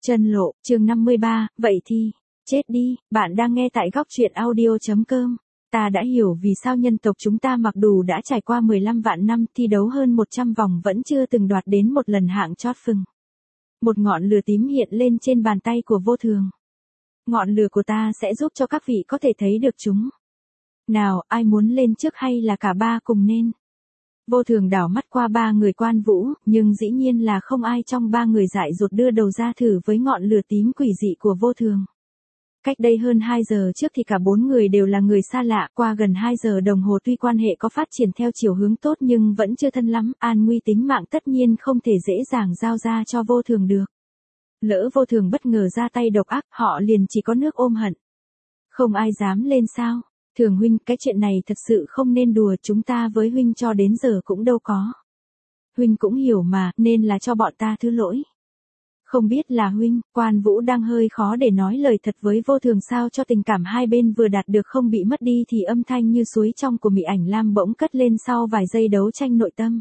Chân lộ, chương 53, vậy thì, chết đi, bạn đang nghe tại góc truyện audio.com. Ta đã hiểu vì sao nhân tộc chúng ta mặc dù đã trải qua 15 vạn năm thi đấu hơn 100 vòng vẫn chưa từng đoạt đến một lần hạng chót phừng. Một ngọn lửa tím hiện lên trên bàn tay của vô thường. Ngọn lửa của ta sẽ giúp cho các vị có thể thấy được chúng. Nào, ai muốn lên trước hay là cả ba cùng nên? Vô thường đảo mắt qua ba người Quan Vũ, nhưng dĩ nhiên là không ai trong ba người dại dột đưa đầu ra thử với ngọn lửa tím quỷ dị của vô thường. Cách đây hơn 2 giờ trước thì cả bốn người đều là người xa lạ, qua gần 2 giờ đồng hồ tuy quan hệ có phát triển theo chiều hướng tốt nhưng vẫn chưa thân lắm, an nguy tính mạng tất nhiên không thể dễ dàng giao ra cho vô thường được. Lỡ vô thường bất ngờ ra tay độc ác, họ liền chỉ có nước ôm hận. Không ai dám lên sao? Thường huynh, cái chuyện này thật sự không nên đùa, chúng ta với huynh cho đến giờ cũng đâu có. Huynh cũng hiểu mà, nên là cho bọn ta thứ lỗi. Không biết là huynh, Quan Vũ đang hơi khó để nói lời thật với vô thường sao cho tình cảm hai bên vừa đạt được không bị mất đi thì âm thanh như suối trong của Mị Ảnh Lam bỗng cất lên sau vài giây đấu tranh nội tâm.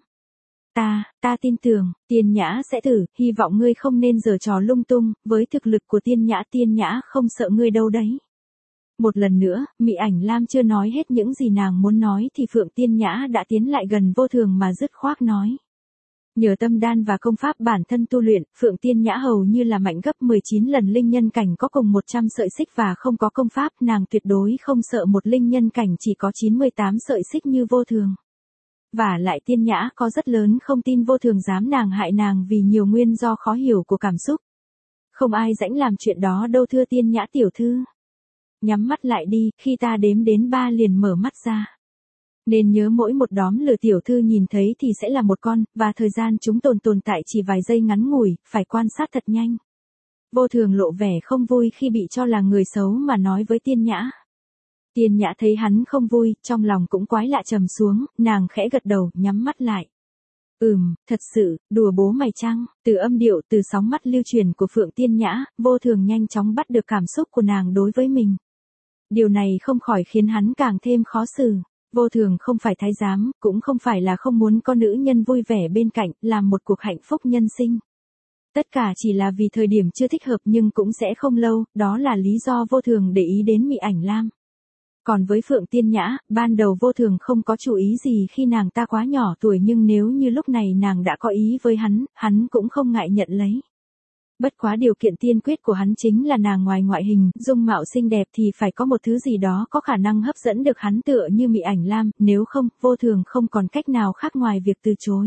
Ta tin tưởng, Tiên Nhã sẽ thử, hy vọng ngươi không nên giở trò lung tung, với thực lực của Tiên Nhã không sợ ngươi đâu đấy. Một lần nữa, Mị Ảnh Lam chưa nói hết những gì nàng muốn nói thì Phượng Tiên Nhã đã tiến lại gần vô thường mà dứt khoát nói. Nhờ tâm đan và công pháp bản thân tu luyện, Phượng Tiên Nhã hầu như là mạnh gấp 19 lần linh nhân cảnh có cùng 100 sợi xích và không có công pháp, nàng tuyệt đối không sợ một linh nhân cảnh chỉ có 98 sợi xích như vô thường. Và lại Tiên Nhã có rất lớn không tin vô thường dám nàng hại nàng vì nhiều nguyên do khó hiểu của cảm xúc. Không ai rảnh làm chuyện đó đâu thưa Tiên Nhã tiểu thư. Nhắm mắt lại đi, khi ta đếm đến 3 liền mở mắt ra. Nên nhớ mỗi một đóm lửa tiểu thư nhìn thấy thì sẽ là một con, và thời gian chúng tồn tại chỉ vài giây ngắn ngủi, phải quan sát thật nhanh. Vô thường lộ vẻ không vui khi bị cho là người xấu mà nói với Tiên Nhã. Tiên Nhã thấy hắn không vui, trong lòng cũng quái lạ trầm xuống, nàng khẽ gật đầu, nhắm mắt lại. Thật sự, đùa bố mày chăng? Từ âm điệu, từ sóng mắt lưu truyền của Phượng Tiên Nhã, vô thường nhanh chóng bắt được cảm xúc của nàng đối với mình. Điều này không khỏi khiến hắn càng thêm khó xử. Vô thường không phải thái giám, cũng không phải là không muốn có nữ nhân vui vẻ bên cạnh, làm một cuộc hạnh phúc nhân sinh. Tất cả chỉ là vì thời điểm chưa thích hợp nhưng cũng sẽ không lâu, đó là lý do vô thường để ý đến Mị Ảnh Lam. Còn với Phượng Tiên Nhã, ban đầu vô thường không có chú ý gì khi nàng ta quá nhỏ tuổi nhưng nếu như lúc này nàng đã có ý với hắn cũng không ngại nhận lấy. Bất quá điều kiện tiên quyết của hắn chính là nàng ngoài ngoại hình, dung mạo xinh đẹp thì phải có một thứ gì đó có khả năng hấp dẫn được hắn tựa như Mị Ảnh Lam, nếu không, vô thường không còn cách nào khác ngoài việc từ chối.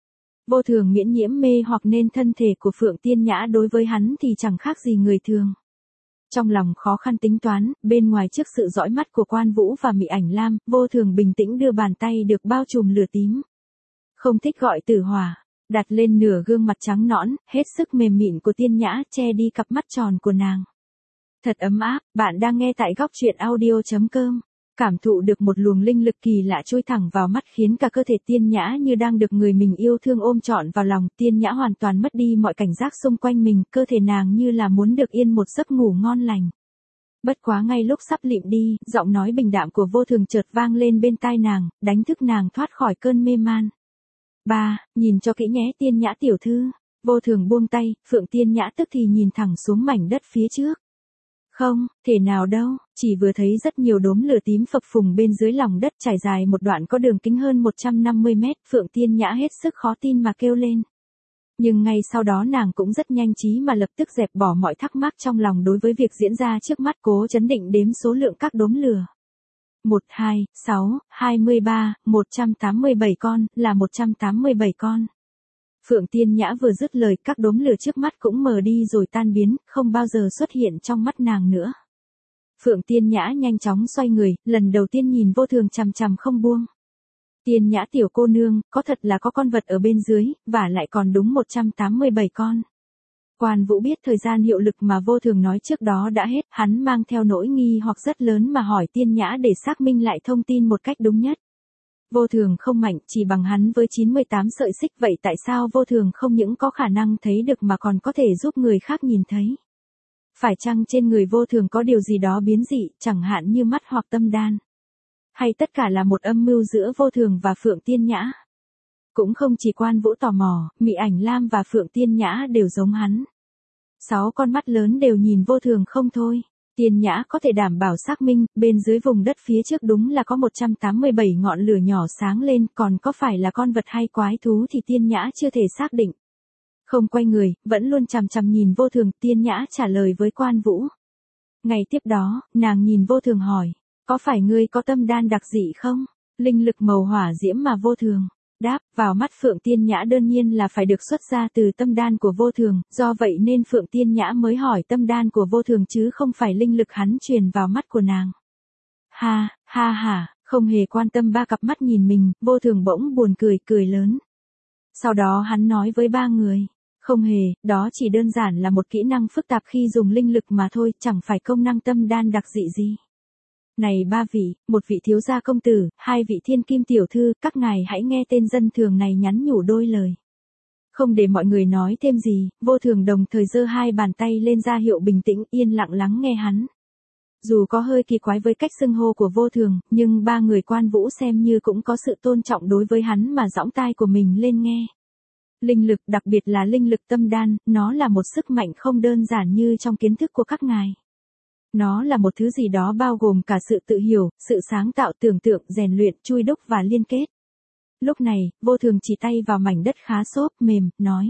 Vô thường miễn nhiễm mê hoặc nên thân thể của Phượng Tiên Nhã đối với hắn thì chẳng khác gì người thường. Trong lòng khó khăn tính toán, bên ngoài trước sự dõi mắt của Quan Vũ và Mị Ảnh Lam, vô thường bình tĩnh đưa bàn tay được bao trùm lửa tím. Không thích gọi tử hỏa. Đặt lên nửa gương mặt trắng nõn, hết sức mềm mịn của Tiên Nhã che đi cặp mắt tròn của nàng. Thật ấm áp, bạn đang nghe tại góc truyện audio.com. Cảm thụ được một luồng linh lực kỳ lạ trôi thẳng vào mắt khiến cả cơ thể Tiên Nhã như đang được người mình yêu thương ôm trọn vào lòng. Tiên Nhã hoàn toàn mất đi mọi cảnh giác xung quanh mình, cơ thể nàng như là muốn được yên một giấc ngủ ngon lành. Bất quá ngay lúc sắp lịm đi, giọng nói bình đạm của vô thường chợt vang lên bên tai nàng, đánh thức nàng thoát khỏi cơn mê man. Nhìn cho kỹ nhé Tiên Nhã tiểu thư. Vô thường buông tay, Phượng Tiên Nhã tức thì nhìn thẳng xuống mảnh đất phía trước. Không, thể nào đâu, chỉ vừa thấy rất nhiều đốm lửa tím phập phùng bên dưới lòng đất trải dài một đoạn có đường kính hơn 150 mét, Phượng Tiên Nhã hết sức khó tin mà kêu lên. Nhưng ngay sau đó nàng cũng rất nhanh trí mà lập tức dẹp bỏ mọi thắc mắc trong lòng đối với việc diễn ra trước mắt, cố chấn định đếm số lượng các đốm lửa. 1, 2, 6, 23, 187 con, là 187 con. Phượng Tiên Nhã vừa dứt lời, các đốm lửa trước mắt cũng mờ đi rồi tan biến, không bao giờ xuất hiện trong mắt nàng nữa. Phượng Tiên Nhã nhanh chóng xoay người, lần đầu tiên nhìn vô thường chằm chằm không buông. Tiên Nhã tiểu cô nương, có thật là có con vật ở bên dưới, và lại còn đúng 187 con. Quan Vũ biết thời gian hiệu lực mà vô thường nói trước đó đã hết, hắn mang theo nỗi nghi hoặc rất lớn mà hỏi Tiên Nhã để xác minh lại thông tin một cách đúng nhất. Vô thường không mạnh, chỉ bằng hắn với 98 sợi xích, vậy tại sao vô thường không những có khả năng thấy được mà còn có thể giúp người khác nhìn thấy? Phải chăng trên người vô thường có điều gì đó biến dị, chẳng hạn như mắt hoặc tâm đan? Hay tất cả là một âm mưu giữa vô thường và Phượng Tiên Nhã? Cũng không chỉ Quan Vũ tò mò, Mị Ảnh Lam và Phượng Tiên Nhã đều giống hắn. 6 con mắt lớn đều nhìn Vô Thường không thôi. Tiên Nhã có thể đảm bảo xác minh, bên dưới vùng đất phía trước đúng là có 187 ngọn lửa nhỏ sáng lên, còn có phải là con vật hay quái thú thì Tiên Nhã chưa thể xác định. Không quay người, vẫn luôn chằm chằm nhìn Vô Thường, Tiên Nhã trả lời với Quan Vũ. Ngày tiếp đó, nàng nhìn Vô Thường hỏi, có phải ngươi có tâm đan đặc dị không? Linh lực màu hỏa diễm mà Vô Thường đáp, vào mắt Phượng Tiên Nhã đơn nhiên là phải được xuất ra từ tâm đan của Vô Thường, do vậy nên Phượng Tiên Nhã mới hỏi tâm đan của Vô Thường chứ không phải linh lực hắn truyền vào mắt của nàng. Ha, ha ha, không hề quan tâm ba cặp mắt nhìn mình, Vô Thường bỗng buồn cười, cười lớn. Sau đó hắn nói với ba người, không hề, đó chỉ đơn giản là một kỹ năng phức tạp khi dùng linh lực mà thôi, chẳng phải công năng tâm đan đặc dị gì. Này ba vị, một vị thiếu gia công tử, hai vị thiên kim tiểu thư, các ngài hãy nghe tên dân thường này nhắn nhủ đôi lời. Không để mọi người nói thêm gì, Vô Thường đồng thời giơ hai bàn tay lên ra hiệu bình tĩnh, yên lặng lắng nghe hắn. Dù có hơi kỳ quái với cách xưng hô của Vô Thường, nhưng ba người Quan Vũ xem như cũng có sự tôn trọng đối với hắn mà giõng tai của mình lên nghe. Linh lực, đặc biệt là linh lực tâm đan, nó là một sức mạnh không đơn giản như trong kiến thức của các ngài. Nó là một thứ gì đó bao gồm cả sự tự hiểu, sự sáng tạo, tưởng tượng, rèn luyện, chui đúc và liên kết. Lúc này, Vô Thường chỉ tay vào mảnh đất khá xốp, mềm, nói.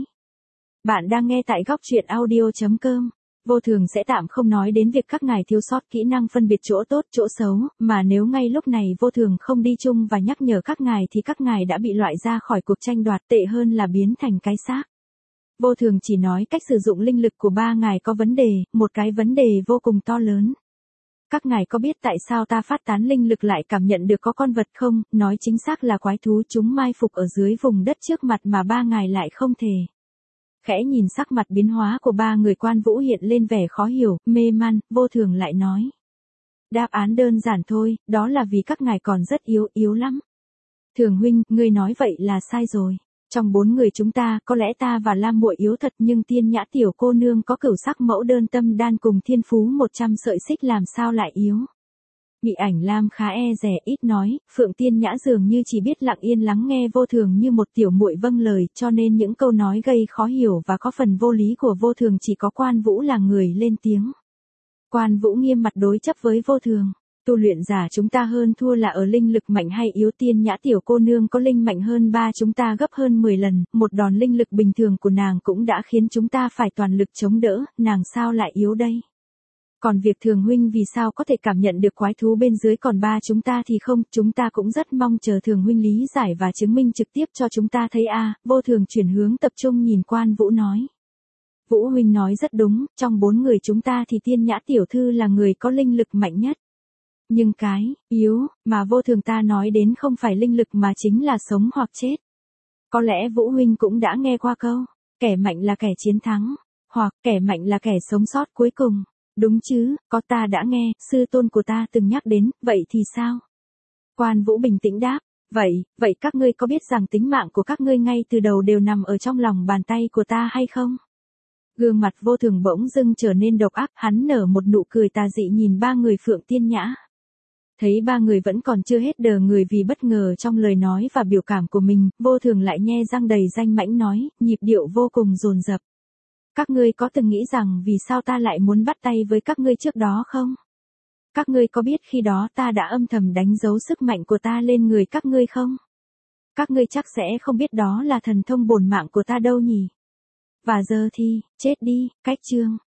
Bạn đang nghe tại góc truyện audio.com. Vô Thường sẽ tạm không nói đến việc các ngài thiếu sót kỹ năng phân biệt chỗ tốt, chỗ xấu, mà nếu ngay lúc này Vô Thường không đi chung và nhắc nhở các ngài thì các ngài đã bị loại ra khỏi cuộc tranh đoạt, tệ hơn là biến thành cái xác. Vô Thường chỉ nói cách sử dụng linh lực của ba ngài có vấn đề, một cái vấn đề vô cùng to lớn. Các ngài có biết tại sao ta phát tán linh lực lại cảm nhận được có con vật không? Nói chính xác là quái thú, chúng mai phục ở dưới vùng đất trước mặt mà ba ngài lại không thể. Khẽ nhìn sắc mặt biến hóa của ba người Quan Vũ hiện lên vẻ khó hiểu, mê man, Vô Thường lại nói. Đáp án đơn giản thôi, đó là vì các ngài còn rất yếu, yếu lắm. Thường huynh, ngươi nói vậy là sai rồi. Trong 4 người chúng ta, có lẽ ta và Lam muội yếu thật, nhưng Tiên Nhã tiểu cô nương có cửu sắc mẫu đơn tâm đan cùng thiên phú 100 sợi xích làm sao lại yếu. Mị Ảnh Lam khá e dè ít nói, Phượng Tiên Nhã dường như chỉ biết lặng yên lắng nghe Vô Thường như một tiểu muội vâng lời, cho nên những câu nói gây khó hiểu và có phần vô lý của Vô Thường chỉ có Quan Vũ là người lên tiếng. Quan Vũ nghiêm mặt đối chấp với Vô Thường. Tu luyện giả chúng ta hơn thua là ở linh lực mạnh hay yếu, Tiên Nhã tiểu cô nương có linh mạnh hơn ba chúng ta gấp hơn 10 lần, một đòn linh lực bình thường của nàng cũng đã khiến chúng ta phải toàn lực chống đỡ, nàng sao lại yếu đây? Còn việc Thường huynh vì sao có thể cảm nhận được quái thú bên dưới còn ba chúng ta thì không, chúng ta cũng rất mong chờ Thường huynh lý giải và chứng minh trực tiếp cho chúng ta thấy a. Vô Thường chuyển hướng tập trung nhìn Quan Vũ nói. Vũ huynh nói rất đúng, trong 4 người chúng ta thì Tiên Nhã tiểu thư là người có linh lực mạnh nhất. Nhưng cái yếu mà Vô Thường ta nói đến không phải linh lực mà chính là sống hoặc chết. Có lẽ Vũ huynh cũng đã nghe qua câu, kẻ mạnh là kẻ chiến thắng, hoặc kẻ mạnh là kẻ sống sót cuối cùng. Đúng chứ, có, ta đã nghe, sư tôn của ta từng nhắc đến, vậy thì sao? Quan Vũ bình tĩnh đáp, vậy các ngươi có biết rằng tính mạng của các ngươi ngay từ đầu đều nằm ở trong lòng bàn tay của ta hay không? Gương mặt Vô Thường bỗng dưng trở nên độc ác, hắn nở một nụ cười tà dị nhìn ba người Phượng Tiên Nhã. Thấy ba người vẫn còn chưa hết đờ người vì bất ngờ trong lời nói và biểu cảm của mình, Vô Thường lại nhe răng đầy danh mãnh nói, nhịp điệu vô cùng dồn dập. Các ngươi có từng nghĩ rằng vì sao ta lại muốn bắt tay với các ngươi trước đó không? Các ngươi có biết khi đó ta đã âm thầm đánh dấu sức mạnh của ta lên người các ngươi không? Các ngươi chắc sẽ không biết đó là thần thông bổn mạng của ta đâu nhỉ? Và giờ thì, chết đi, cách chương.